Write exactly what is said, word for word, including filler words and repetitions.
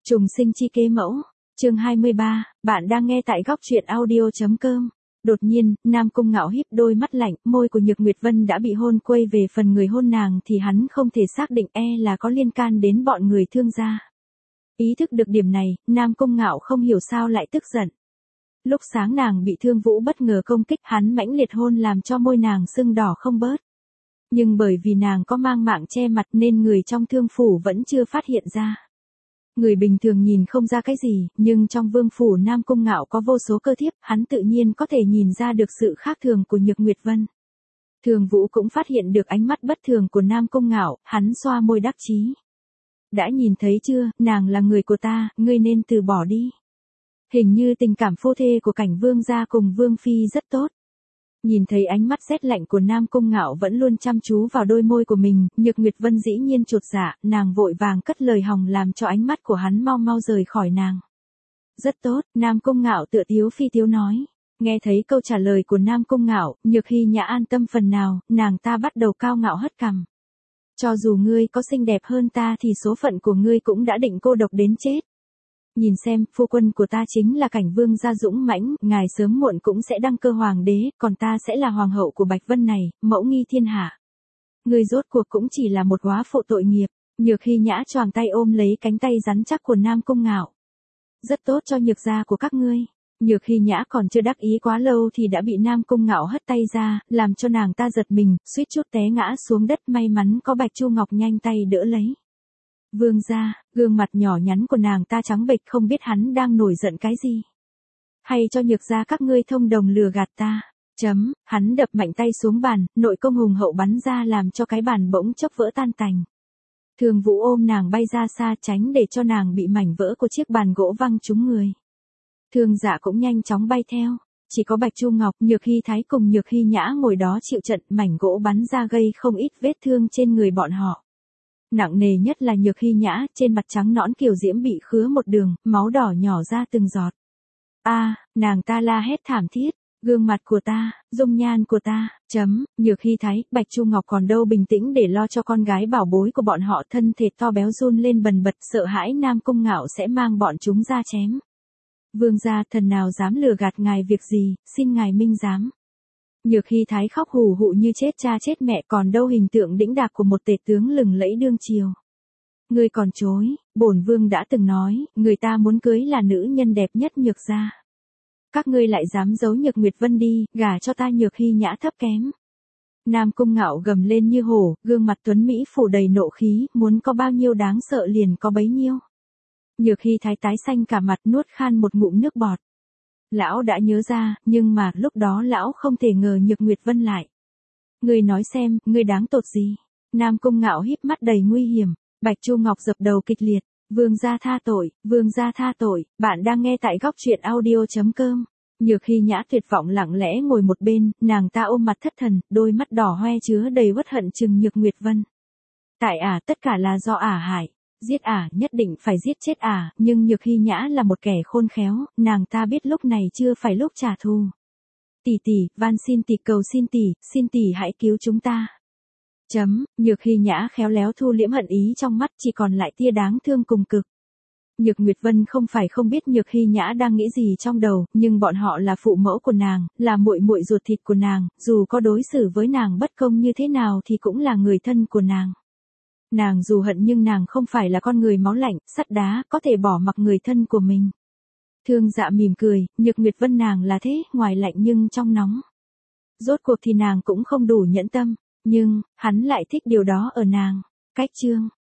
Trùng sinh chi kế mẫu, chương hai mươi ba, bạn đang nghe tại góc truyện audio.com. Đột nhiên, Nam Cung Ngạo híp đôi mắt lạnh, môi của Nhược Nguyệt Vân đã bị hôn quay về phần người hôn nàng thì hắn không thể xác định e là có liên can đến bọn người Thương gia. Ý thức được điểm này, Nam Cung Ngạo không hiểu sao lại tức giận. Lúc sáng nàng bị Thương Vũ bất ngờ công kích, hắn mãnh liệt hôn làm cho môi nàng sưng đỏ không bớt. Nhưng bởi vì nàng có mang mạng che mặt nên người trong Thương phủ vẫn chưa phát hiện ra. Người bình thường nhìn không ra cái gì, nhưng trong vương phủ Nam Cung Ngạo có vô số cơ thiếp, hắn tự nhiên có thể nhìn ra được sự khác thường của Nhược Nguyệt Vân. Thường Vũ cũng phát hiện được ánh mắt bất thường của Nam Cung Ngạo, hắn xoa môi đắc chí. Đã nhìn thấy chưa, nàng là người của ta, ngươi nên từ bỏ đi. Hình như tình cảm phu thê của Cảnh Vương gia cùng Vương Phi rất tốt. Nhìn thấy ánh mắt rét lạnh của Nam Cung Ngạo vẫn luôn chăm chú vào đôi môi của mình, Nhược Nguyệt Vân dĩ nhiên chột dạ, nàng vội vàng cất lời hòng làm cho ánh mắt của hắn mau mau rời khỏi nàng. Rất tốt, Nam Cung Ngạo tựa tiếu phi tiếu nói. Nghe thấy câu trả lời của Nam Cung Ngạo, Nhược Hy Nhã an tâm phần nào, nàng ta bắt đầu cao ngạo hất cằm. Cho dù ngươi có xinh đẹp hơn ta thì số phận của ngươi cũng đã định cô độc đến chết. Nhìn xem, phu quân của ta chính là Cảnh Vương gia dũng mãnh, ngài sớm muộn cũng sẽ đăng cơ hoàng đế, còn ta sẽ là hoàng hậu của Bạch Vân này, mẫu nghi thiên hạ. Ngươi rốt cuộc cũng chỉ là một góa phụ tội nghiệp. Nhược Hy Nhã choàng tay ôm lấy cánh tay rắn chắc của Nam Cung Ngạo. Rất tốt cho nhược gia của các ngươi. Nhược Hy Nhã còn chưa đắc ý quá lâu thì đã bị Nam Cung Ngạo hất tay ra, làm cho nàng ta giật mình, suýt chút té ngã xuống đất, may mắn có Bạch Chu Ngọc nhanh tay đỡ lấy. Vương gia, gương mặt nhỏ nhắn của nàng ta trắng bệch, không biết hắn đang nổi giận cái gì. Hay cho nhược gia các ngươi thông đồng lừa gạt ta. Chấm, hắn đập mạnh tay xuống bàn, nội công hùng hậu bắn ra làm cho cái bàn bỗng chốc vỡ tan tành. Thường Vũ ôm nàng bay ra xa tránh để cho nàng bị mảnh vỡ của chiếc bàn gỗ văng trúng người. Thương Dạ cũng nhanh chóng bay theo. Chỉ có Bạch Chu Ngọc, Nhược Hy Thái cùng Nhược Hy Nhã ngồi đó chịu trận, mảnh gỗ bắn ra gây không ít vết thương trên người bọn họ. Nặng nề nhất là Nhược Hy Nhã, trên mặt trắng nõn kiều diễm bị khứa một đường, máu đỏ nhỏ ra từng giọt. A, à, nàng ta la hét thảm thiết, gương mặt của ta, dung nhan của ta, chấm, Nhược Hy Thái, Bạch Chu Ngọc còn đâu bình tĩnh để lo cho con gái bảo bối của bọn họ, thân thể to béo run lên bần bật, sợ hãi Nam Cung Ngạo sẽ mang bọn chúng ra chém. Vương gia, thần nào dám lừa gạt ngài việc gì, xin ngài minh giám. Nhược Hy Thái khóc hù hụ như chết cha chết mẹ, còn đâu hình tượng đĩnh đạc của một tể tướng lừng lẫy đương triều. Ngươi còn chối, bổn vương đã từng nói, người ta muốn cưới là nữ nhân đẹp nhất Nhược gia. Các ngươi lại dám giấu Nhược Nguyệt Vân đi, gả cho ta Nhược Hy Nhã thấp kém. Nam Cung Ngạo gầm lên như hổ, gương mặt tuấn mỹ phủ đầy nộ khí, muốn có bao nhiêu đáng sợ liền có bấy nhiêu. Nhược Hy Thái tái xanh cả mặt, nuốt khan một ngụm nước bọt. Lão đã nhớ ra, nhưng mà lúc đó lão không thể ngờ Nhược Nguyệt Vân lại. Ngươi nói xem, ngươi đáng tột gì? Nam Cung Ngạo híp mắt đầy nguy hiểm. Bạch Chu Ngọc dập đầu kịch liệt. Vương gia tha tội, vương gia tha tội, bạn đang nghe tại góc truyện audio.com. Nhược Hy Nhã tuyệt vọng lặng lẽ ngồi một bên, nàng ta ôm mặt thất thần, đôi mắt đỏ hoe chứa đầy uất hận chừng Nhược Nguyệt Vân. Tại ả, tất cả là do ả hại. Giết ả, nhất định phải giết chết ả, nhưng Nhược Hy Nhã là một kẻ khôn khéo, nàng ta biết lúc này chưa phải lúc trả thù. Tỷ tỷ, van xin tỷ, cầu xin tỷ, xin tỷ hãy cứu chúng ta. Chấm, Nhược Hy Nhã khéo léo thu liễm hận ý trong mắt, chỉ còn lại tia đáng thương cùng cực. Nhược Nguyệt Vân không phải không biết Nhược Hy Nhã đang nghĩ gì trong đầu, nhưng bọn họ là phụ mẫu của nàng, là muội muội ruột thịt của nàng, dù có đối xử với nàng bất công như thế nào thì cũng là người thân của nàng. Nàng dù hận nhưng nàng không phải là con người máu lạnh, sắt đá, có thể bỏ mặc người thân của mình. Thương Dạ mỉm cười, Nhược Nguyệt Vân nàng là thế, ngoài lạnh nhưng trong nóng. Rốt cuộc thì nàng cũng không đủ nhẫn tâm, nhưng, hắn lại thích điều đó ở nàng. Cách chương,